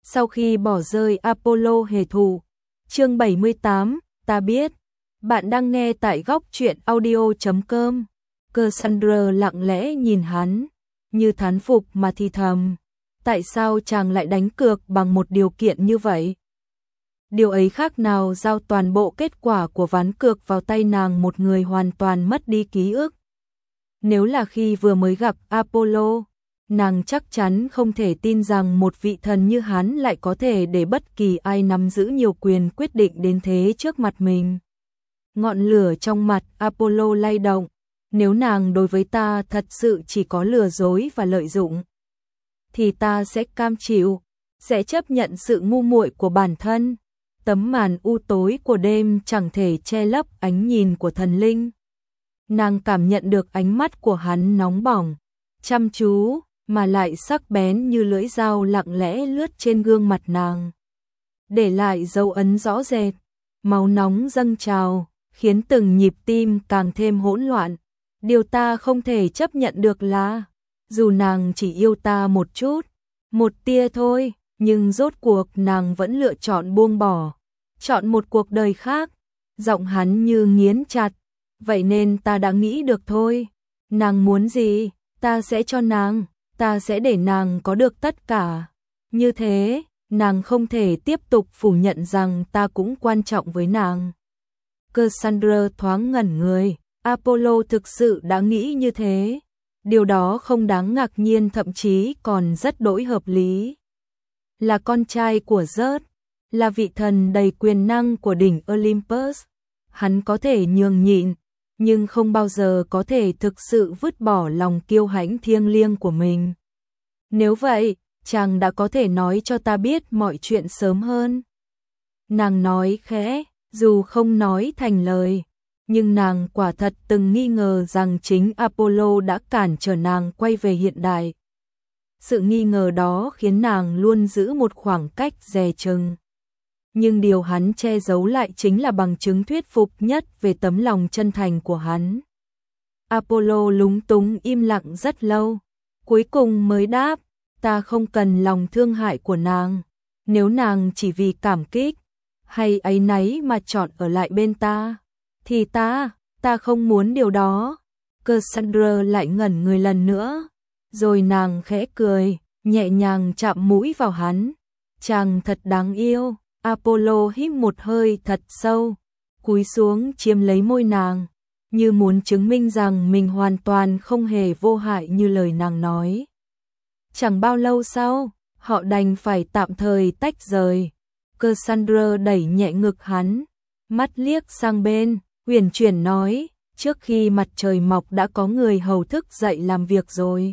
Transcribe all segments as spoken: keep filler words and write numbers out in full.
sau khi bỏ rơi Apollo hề thù. Chương bảy mươi tám, ta biết. Bạn đang nghe tại góc truyện audio chấm com. Cassandra lặng lẽ nhìn hắn, như thán phục mà thì thầm. Tại sao chàng lại đánh cược bằng một điều kiện như vậy? Điều ấy khác nào giao toàn bộ kết quả của ván cược vào tay nàng, một người hoàn toàn mất đi ký ức. Nếu là khi vừa mới gặp Apollo, nàng chắc chắn không thể tin rằng một vị thần như hắn lại có thể để bất kỳ ai nắm giữ nhiều quyền quyết định đến thế trước mặt mình. Ngọn lửa trong mặt Apollo lay động. Nếu nàng đối với ta thật sự chỉ có lừa dối và lợi dụng, thì ta sẽ cam chịu, sẽ chấp nhận sự ngu muội của bản thân. Tấm màn u tối của đêm chẳng thể che lấp ánh nhìn của thần linh. Nàng cảm nhận được ánh mắt của hắn nóng bỏng, chăm chú, mà lại sắc bén như lưỡi dao, lặng lẽ lướt trên gương mặt nàng, để lại dấu ấn rõ rệt. Máu nóng dâng trào, khiến từng nhịp tim càng thêm hỗn loạn. Điều ta không thể chấp nhận được là, dù nàng chỉ yêu ta một chút, một tia thôi, nhưng rốt cuộc nàng vẫn lựa chọn buông bỏ, chọn một cuộc đời khác. Giọng hắn như nghiến chặt. Vậy nên ta đã nghĩ được thôi. Nàng muốn gì, ta sẽ cho nàng, ta sẽ để nàng có được tất cả. Như thế, nàng không thể tiếp tục phủ nhận rằng ta cũng quan trọng với nàng. Cassandra thoáng ngẩn người. Apollo thực sự đã nghĩ như thế. Điều đó không đáng ngạc nhiên, thậm chí còn rất đỗi hợp lý. Là con trai của Zeus, là vị thần đầy quyền năng của đỉnh Olympus, hắn có thể nhường nhịn, nhưng không bao giờ có thể thực sự vứt bỏ lòng kiêu hãnh thiêng liêng của mình. Nếu vậy, chàng đã có thể nói cho ta biết mọi chuyện sớm hơn. Nàng nói khẽ, dù không nói thành lời, nhưng nàng quả thật từng nghi ngờ rằng chính Apollo đã cản trở nàng quay về hiện đại. Sự nghi ngờ đó khiến nàng luôn giữ một khoảng cách dè chừng. Nhưng điều hắn che giấu lại chính là bằng chứng thuyết phục nhất về tấm lòng chân thành của hắn. Apollo lúng túng im lặng rất lâu, cuối cùng mới đáp, ta không cần lòng thương hại của nàng. Nếu nàng chỉ vì cảm kích hay áy náy mà chọn ở lại bên ta, thì ta, ta không muốn điều đó. Cassandra lại ngẩn người lần nữa, rồi nàng khẽ cười, nhẹ nhàng chạm mũi vào hắn. Chàng thật đáng yêu. Apollo hít một hơi thật sâu, cúi xuống chiếm lấy môi nàng, như muốn chứng minh rằng mình hoàn toàn không hề vô hại như lời nàng nói. Chẳng bao lâu sau, họ đành phải tạm thời tách rời. Cassandra đẩy nhẹ ngực hắn, mắt liếc sang bên, uyển chuyển nói, trước khi mặt trời mọc đã có người hầu thức dậy làm việc rồi.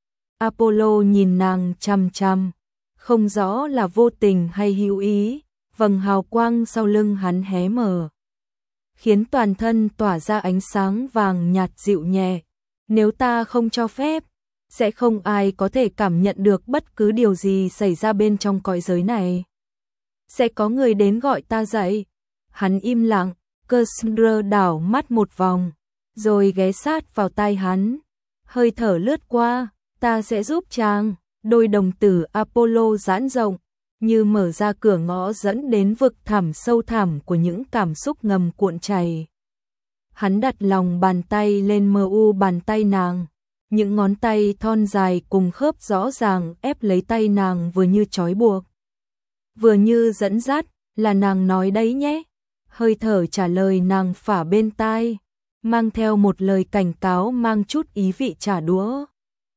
Apollo nhìn nàng chằm chằm, không rõ là vô tình hay hữu ý. Vầng hào quang sau lưng hắn hé mở, khiến toàn thân tỏa ra ánh sáng vàng nhạt dịu nhẹ. Nếu ta không cho phép, sẽ không ai có thể cảm nhận được bất cứ điều gì xảy ra bên trong cõi giới này. Sẽ có người đến gọi ta dậy. Hắn im lặng. Cassandra đảo mắt một vòng, rồi ghé sát vào tai hắn. Hơi thở lướt qua, ta sẽ giúp chàng. Đôi đồng tử Apollo giãn rộng, như mở ra cửa ngõ dẫn đến vực thẳm sâu thẳm của những cảm xúc ngầm cuộn chảy. Hắn đặt lòng bàn tay lên mờ u bàn tay nàng, những ngón tay thon dài cùng khớp rõ ràng ép lấy tay nàng, vừa như trói buộc, vừa như dẫn dắt. Là nàng nói đấy nhé. Hơi thở trả lời nàng phả bên tai, mang theo một lời cảnh cáo mang chút ý vị trả đũa.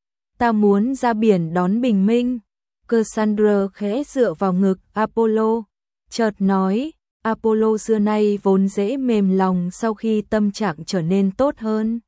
Ta muốn ra biển đón bình minh. Cassandra khẽ dựa vào ngực Apollo, chợt nói. Apollo xưa nay vốn dễ mềm lòng sau khi tâm trạng trở nên tốt hơn.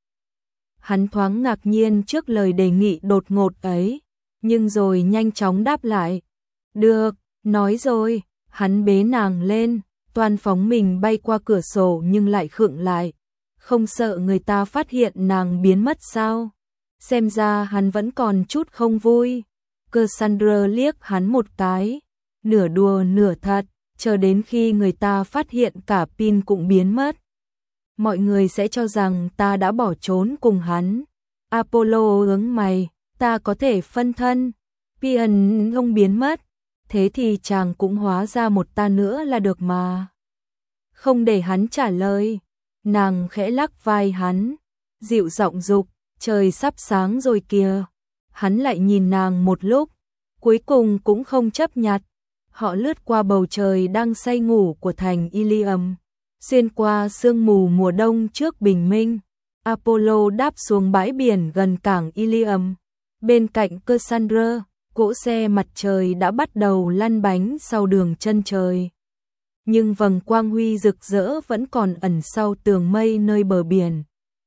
Hắn thoáng ngạc nhiên trước lời đề nghị đột ngột ấy, nhưng rồi nhanh chóng đáp lại. Được, nói rồi. Hắn bế nàng lên, toan phóng mình bay qua cửa sổ nhưng lại khựng lại. Không sợ người ta phát hiện nàng biến mất sao? Xem ra hắn vẫn còn chút không vui. Cassandra liếc hắn một cái, nửa đùa nửa thật, chờ đến khi người ta phát hiện cả pin cũng biến mất. Mọi người sẽ cho rằng ta đã bỏ trốn cùng hắn. Apollo ướng mày, ta có thể phân thân, pin không biến mất, thế thì chàng cũng hóa ra một ta nữa là được mà. Không để hắn trả lời, nàng khẽ lắc vai hắn, dịu giọng dục, trời sắp sáng rồi kìa. Hắn lại nhìn nàng một lúc, cuối cùng cũng không chấp nhặt. Họ lướt qua bầu trời đang say ngủ của thành Ilium, xuyên qua sương mù mùa đông trước bình minh. Apollo đáp xuống bãi biển gần cảng Ilium, bên cạnh Cassandra, cỗ xe mặt trời đã bắt đầu lăn bánh sau đường chân trời. Nhưng vầng quang huy rực rỡ vẫn còn ẩn sau tường mây nơi bờ biển,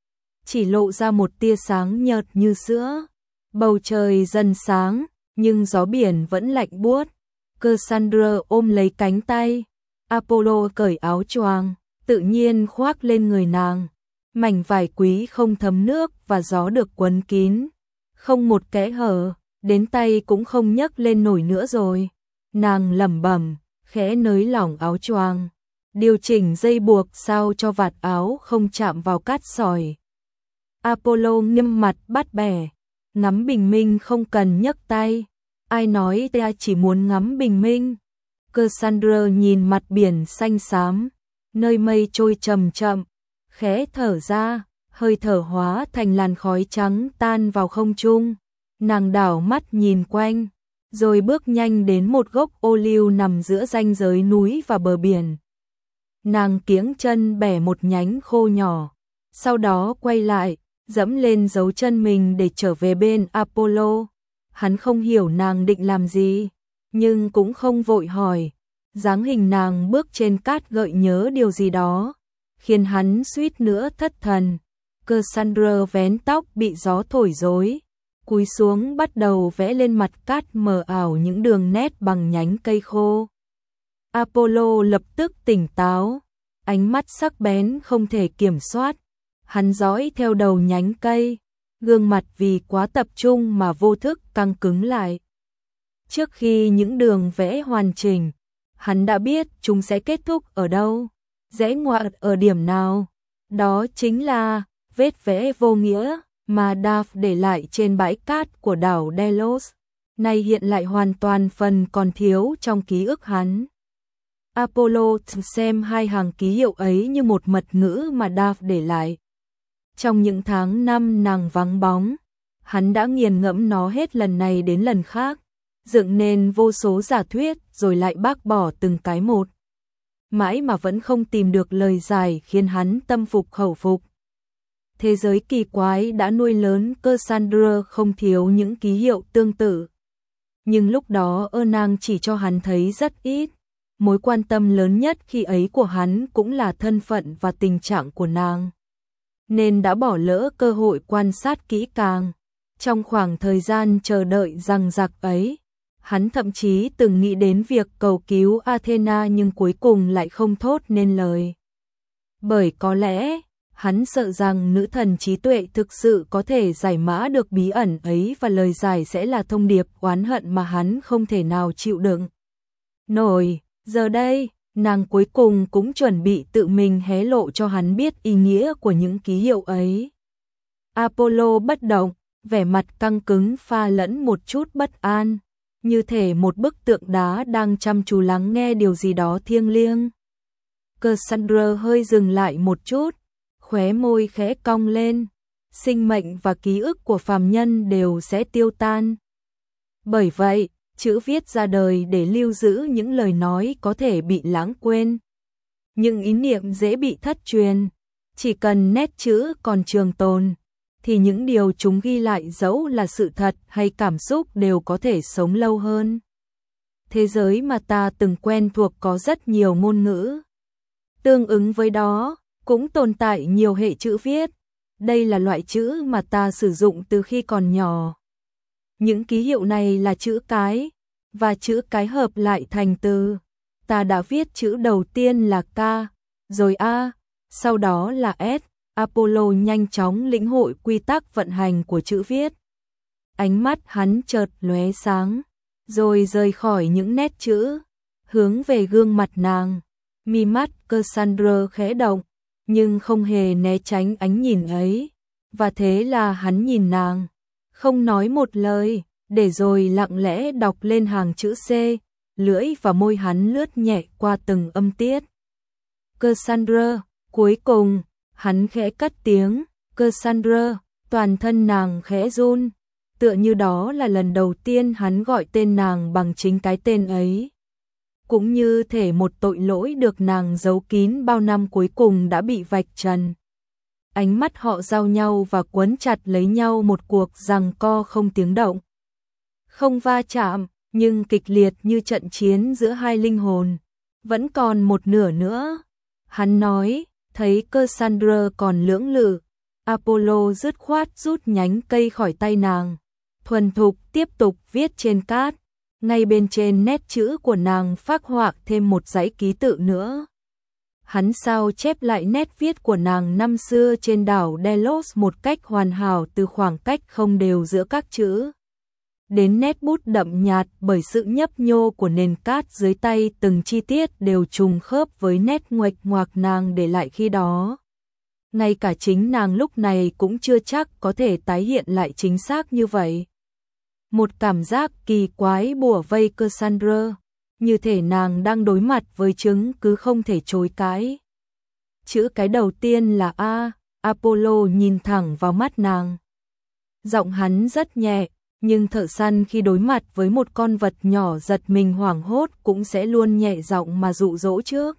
chỉ lộ ra một tia sáng nhợt như sữa. Bầu trời dần sáng, nhưng gió biển vẫn lạnh buốt. Cassandra ôm lấy cánh tay, Apollo cởi áo choàng, tự nhiên khoác lên người nàng. Mảnh vải quý không thấm nước và gió được quấn kín, không một kẽ hở, đến tay cũng không nhấc lên nổi nữa rồi. Nàng lẩm bẩm, khẽ nới lỏng áo choàng, điều chỉnh dây buộc sao cho vạt áo không chạm vào cát sỏi. Apollo nghiêm mặt bắt bẻ, ngắm bình minh không cần nhấc tay. Ai nói ta chỉ muốn ngắm bình minh? Cassandra nhìn mặt biển xanh xám, nơi mây trôi chậm chậm, khẽ thở ra, hơi thở hóa thành làn khói trắng tan vào không trung. Nàng đảo mắt nhìn quanh, rồi bước nhanh đến một gốc ô liu nằm giữa ranh giới núi và bờ biển. Nàng kiếng chân bẻ một nhánh khô nhỏ, sau đó quay lại, dẫm lên dấu chân mình để trở về bên Apollo. Hắn không hiểu nàng định làm gì, nhưng cũng không vội hỏi. Dáng hình nàng bước trên cát gợi nhớ điều gì đó, khiến hắn suýt nữa thất thần. Cassandra vén tóc bị gió thổi rối, cúi xuống bắt đầu vẽ lên mặt cát mờ ảo những đường nét bằng nhánh cây khô. Apollo lập tức tỉnh táo, ánh mắt sắc bén không thể kiểm soát. Hắn dõi theo đầu nhánh cây, gương mặt vì quá tập trung mà vô thức căng cứng lại. Trước khi những đường vẽ hoàn chỉnh, hắn đã biết chúng sẽ kết thúc ở đâu, rẽ ngoặt ở điểm nào. Đó chính là vết vẽ vô nghĩa mà Daph để lại trên bãi cát của đảo Delos, nay hiện lại hoàn toàn phần còn thiếu trong ký ức hắn. Apollo xem hai hàng ký hiệu ấy như một mật ngữ mà Daph để lại. Trong những tháng năm nàng vắng bóng, hắn đã nghiền ngẫm nó hết lần này đến lần khác, dựng nên vô số giả thuyết rồi lại bác bỏ từng cái một. Mãi mà vẫn không tìm được lời giải khiến hắn tâm phục khẩu phục. Thế giới kỳ quái đã nuôi lớn Cassandra không thiếu những ký hiệu tương tự. Nhưng lúc đó ơ nàng chỉ cho hắn thấy rất ít. Mối quan tâm lớn nhất khi ấy của hắn cũng là thân phận và tình trạng của nàng, nên đã bỏ lỡ cơ hội quan sát kỹ càng. Trong khoảng thời gian chờ đợi dằng dặc ấy, hắn thậm chí từng nghĩ đến việc cầu cứu Athena nhưng cuối cùng lại không thốt nên lời. Bởi có lẽ, hắn sợ rằng nữ thần trí tuệ thực sự có thể giải mã được bí ẩn ấy và lời giải sẽ là thông điệp oán hận mà hắn không thể nào chịu đựng nổi. Giờ đây, nàng cuối cùng cũng chuẩn bị tự mình hé lộ cho hắn biết ý nghĩa của những ký hiệu ấy. Apollo bất động, vẻ mặt căng cứng pha lẫn một chút bất an, như thể một bức tượng đá đang chăm chú lắng nghe điều gì đó thiêng liêng. Cassandra hơi dừng lại một chút, khóe môi khẽ cong lên. Sinh mệnh và ký ức của phàm nhân đều sẽ tiêu tan. Bởi vậy, chữ viết ra đời để lưu giữ những lời nói có thể bị lãng quên. Những ý niệm dễ bị thất truyền. Chỉ cần nét chữ còn trường tồn, thì những điều chúng ghi lại dẫu là sự thật hay cảm xúc đều có thể sống lâu hơn. Thế giới mà ta từng quen thuộc có rất nhiều ngôn ngữ. Tương ứng với đó, cũng tồn tại nhiều hệ chữ viết. Đây là loại chữ mà ta sử dụng từ khi còn nhỏ. Những ký hiệu này là chữ cái, và chữ cái hợp lại thành từ. Ta đã viết chữ đầu tiên là K, rồi A, sau đó là S. Apollo nhanh chóng lĩnh hội quy tắc vận hành của chữ viết. Ánh mắt hắn chợt lóe sáng, rồi rời khỏi những nét chữ, hướng về gương mặt nàng. Mi mắt Cassandra khẽ động, nhưng không hề né tránh ánh nhìn ấy. Và thế là hắn nhìn nàng, không nói một lời, để rồi lặng lẽ đọc lên hàng chữ C, lưỡi và môi hắn lướt nhẹ qua từng âm tiết. Cassandra, cuối cùng, hắn khẽ cất tiếng, Cassandra, toàn thân nàng khẽ run, tựa như đó là lần đầu tiên hắn gọi tên nàng bằng chính cái tên ấy. Cũng như thể một tội lỗi được nàng giấu kín bao năm cuối cùng đã bị vạch trần. Ánh mắt họ giao nhau và quấn chặt lấy nhau một cuộc giằng co không tiếng động. Không va chạm, nhưng kịch liệt như trận chiến giữa hai linh hồn. Vẫn còn một nửa nữa. Hắn nói, thấy Cassandra còn lưỡng lự. Apollo dứt khoát rút nhánh cây khỏi tay nàng. Thuần thục tiếp tục viết trên cát. Ngay bên trên nét chữ của nàng phác họa thêm một dãy ký tự nữa. Hắn sao chép lại nét viết của nàng năm xưa trên đảo Delos một cách hoàn hảo từ khoảng cách không đều giữa các chữ. Đến nét bút đậm nhạt bởi sự nhấp nhô của nền cát dưới tay, từng chi tiết đều trùng khớp với nét nguệch ngoạc nàng để lại khi đó. Ngay cả chính nàng lúc này cũng chưa chắc có thể tái hiện lại chính xác như vậy. Một cảm giác kỳ quái bủa vây Cassandra, như thể nàng đang đối mặt với chứng cứ không thể chối cãi. Chữ cái đầu tiên là A, Apollo nhìn thẳng vào mắt nàng. Giọng hắn rất nhẹ, nhưng thợ săn khi đối mặt với một con vật nhỏ giật mình hoảng hốt cũng sẽ luôn nhẹ giọng mà dụ dỗ trước.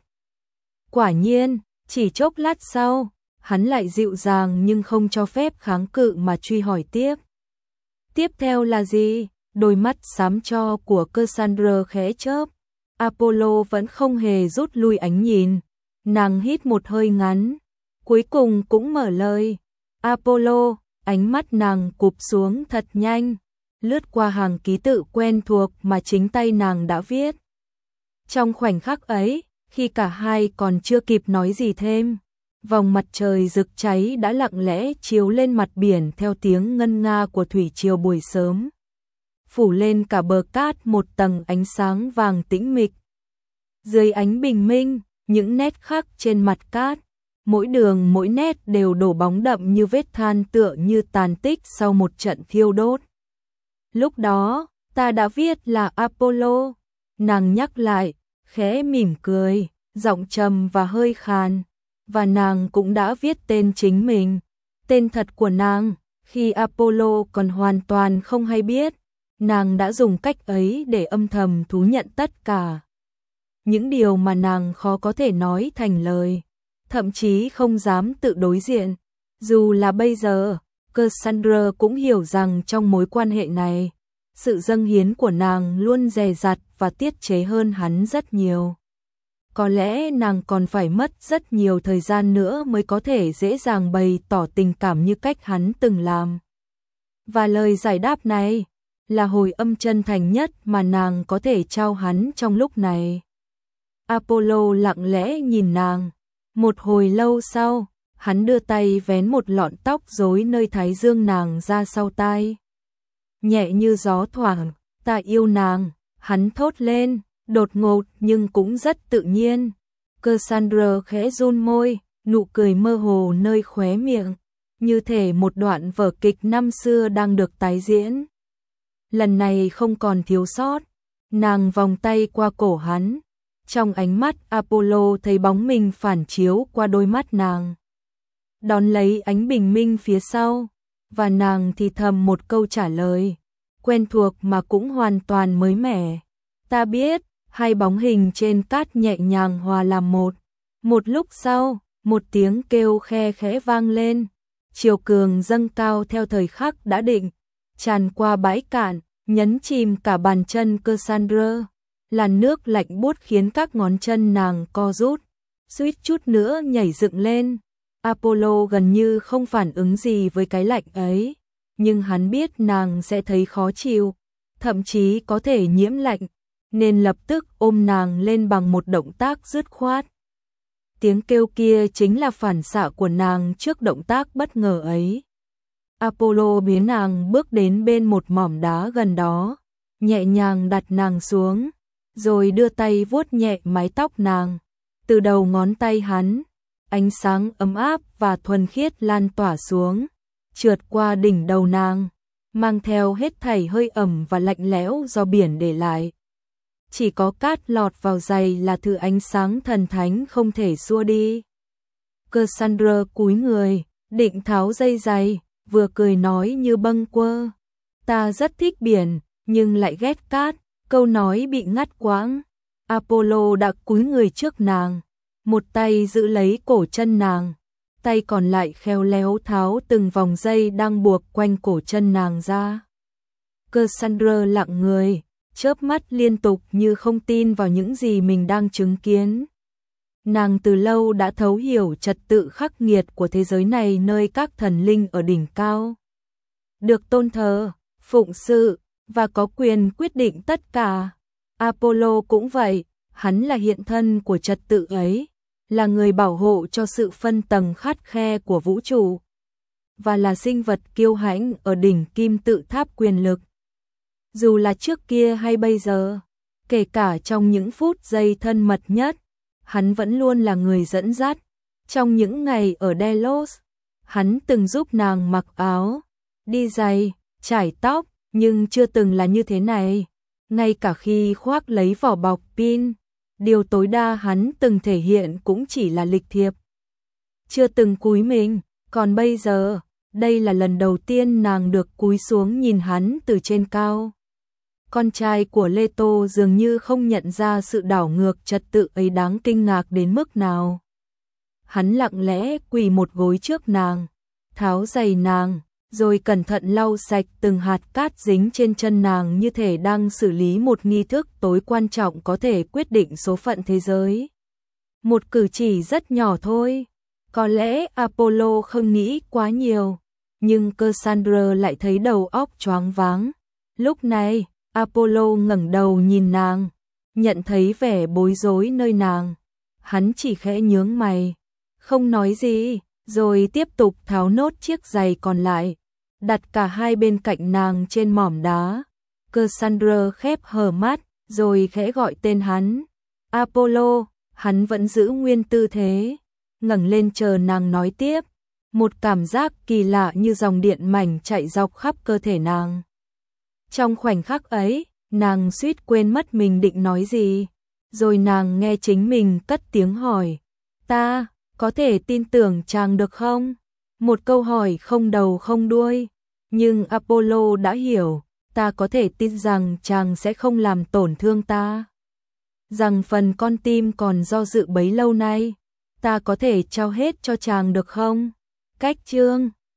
Quả nhiên, chỉ chốc lát sau, hắn lại dịu dàng nhưng không cho phép kháng cự mà truy hỏi tiếp. Tiếp theo là gì? Đôi mắt xám tro của Cassandra khẽ chớp. Apollo vẫn không hề rút lui ánh nhìn. Nàng hít một hơi ngắn, cuối cùng cũng mở lời. Apollo, ánh mắt nàng cụp xuống thật nhanh, lướt qua hàng ký tự quen thuộc mà chính tay nàng đã viết. Trong khoảnh khắc ấy, khi cả hai còn chưa kịp nói gì thêm, vòng mặt trời rực cháy đã lặng lẽ chiếu lên mặt biển theo tiếng ngân nga của thủy triều buổi sớm, phủ lên cả bờ cát một tầng ánh sáng vàng tĩnh mịch. Dưới ánh bình minh, những nét khắc trên mặt cát, mỗi đường mỗi nét đều đổ bóng đậm như vết than, tựa như tàn tích sau một trận thiêu đốt. Lúc đó, ta đã viết là Apollo, nàng nhắc lại, khẽ mỉm cười, giọng trầm và hơi khàn, và nàng cũng đã viết tên chính mình, tên thật của nàng, khi Apollo còn hoàn toàn không hay biết, nàng đã dùng cách ấy để âm thầm thú nhận tất cả. Những điều mà nàng khó có thể nói thành lời, thậm chí không dám tự đối diện. Dù là bây giờ, Cassandra cũng hiểu rằng trong mối quan hệ này, sự dâng hiến của nàng luôn dè dặt và tiết chế hơn hắn rất nhiều. Có lẽ nàng còn phải mất rất nhiều thời gian nữa mới có thể dễ dàng bày tỏ tình cảm như cách hắn từng làm. Và lời giải đáp này là hồi âm chân thành nhất mà nàng có thể trao hắn trong lúc này. Apollo lặng lẽ nhìn nàng. Một hồi lâu sau, hắn đưa tay vén một lọn tóc rối nơi thái dương nàng ra sau tai. Nhẹ như gió thoảng, ta yêu nàng, hắn thốt lên, đột ngột nhưng cũng rất tự nhiên. Cassandra khẽ run môi, nụ cười mơ hồ nơi khóe miệng, như thể một đoạn vở kịch năm xưa đang được tái diễn. Lần này không còn thiếu sót, nàng vòng tay qua cổ hắn. Trong ánh mắt Apollo thấy bóng mình phản chiếu qua đôi mắt nàng. Đón lấy ánh bình minh phía sau, và nàng thì thầm một câu trả lời, quen thuộc mà cũng hoàn toàn mới mẻ. Ta biết, hai bóng hình trên cát nhẹ nhàng hòa làm một. Một lúc sau, một tiếng kêu khe khẽ vang lên. Chiều cường dâng cao theo thời khắc đã định, tràn qua bãi cạn, nhấn chìm cả bàn chân Cassandra. Làn nước lạnh buốt khiến các ngón chân nàng co rút, suýt chút nữa nhảy dựng lên. Apollo gần như không phản ứng gì với cái lạnh ấy, nhưng hắn biết nàng sẽ thấy khó chịu, thậm chí có thể nhiễm lạnh, nên lập tức ôm nàng lên bằng một động tác dứt khoát. Tiếng kêu kia chính là phản xạ của nàng trước động tác bất ngờ ấy. Apollo biến nàng bước đến bên một mỏm đá gần đó, nhẹ nhàng đặt nàng xuống, rồi đưa tay vuốt nhẹ mái tóc nàng. Từ đầu ngón tay hắn, ánh sáng ấm áp và thuần khiết lan tỏa xuống, trượt qua đỉnh đầu nàng, mang theo hết thảy hơi ẩm và lạnh lẽo do biển để lại. chỉ có cát lọt vào giày là thứ ánh sáng thần thánh không thể xua đi. Cassandra cúi người, định tháo dây giày, vừa cười nói như bâng quơ. Ta rất thích biển, nhưng lại ghét cát, câu nói bị ngắt quãng. Apollo đã cúi người trước nàng, một tay giữ lấy cổ chân nàng, tay còn lại khéo léo tháo từng vòng dây đang buộc quanh cổ chân nàng ra. Cassandra lặng người, chớp mắt liên tục như không tin vào những gì mình đang chứng kiến. Nàng từ lâu đã thấu hiểu trật tự khắc nghiệt của thế giới này, nơi các thần linh ở đỉnh cao được tôn thờ, phụng sự và có quyền quyết định tất cả. Apollo cũng vậy, hắn là hiện thân của trật tự ấy, là người bảo hộ cho sự phân tầng khắt khe của vũ trụ, và là sinh vật kiêu hãnh ở đỉnh kim tự tháp quyền lực. Dù là trước kia hay bây giờ, kể cả trong những phút giây thân mật nhất, hắn vẫn luôn là người dẫn dắt. Trong những ngày ở Delos, hắn từng giúp nàng mặc áo, đi giày, chải tóc, nhưng chưa từng là như thế này. Ngay cả khi khoác lấy vỏ bọc pin, điều tối đa hắn từng thể hiện cũng chỉ là lịch thiệp, chưa từng cúi mình. Còn bây giờ, đây là lần đầu tiên nàng được cúi xuống nhìn hắn từ trên cao. Con trai của Leto dường như không nhận ra sự đảo ngược trật tự ấy đáng kinh ngạc đến mức nào. Hắn lặng lẽ quỳ một gối trước nàng, tháo giày nàng, rồi cẩn thận lau sạch từng hạt cát dính trên chân nàng, như thể đang xử lý một nghi thức tối quan trọng có thể quyết định số phận thế giới. Một cử chỉ rất nhỏ thôi, có lẽ Apollo không nghĩ quá nhiều, nhưng Cassandra lại thấy đầu óc choáng váng. Lúc này, Apollo ngẩng đầu nhìn nàng, nhận thấy vẻ bối rối nơi nàng. Hắn chỉ khẽ nhướng mày, không nói gì, rồi tiếp tục tháo nốt chiếc giày còn lại, đặt cả hai bên cạnh nàng trên mỏm đá. Cassandra khép hờ mắt, rồi khẽ gọi tên hắn. Apollo, hắn vẫn giữ nguyên tư thế, ngẩng lên chờ nàng nói tiếp. Một cảm giác kỳ lạ như dòng điện mảnh chạy dọc khắp cơ thể nàng. Trong khoảnh khắc ấy, nàng suýt quên mất mình định nói gì, rồi nàng nghe chính mình cất tiếng hỏi. Ta, có thể tin tưởng chàng được không? Một câu hỏi không đầu không đuôi, nhưng Apollo đã hiểu. Ta có thể tin rằng chàng sẽ không làm tổn thương ta, rằng phần con tim còn do dự bấy lâu nay, ta có thể trao hết cho chàng được không? Cách chương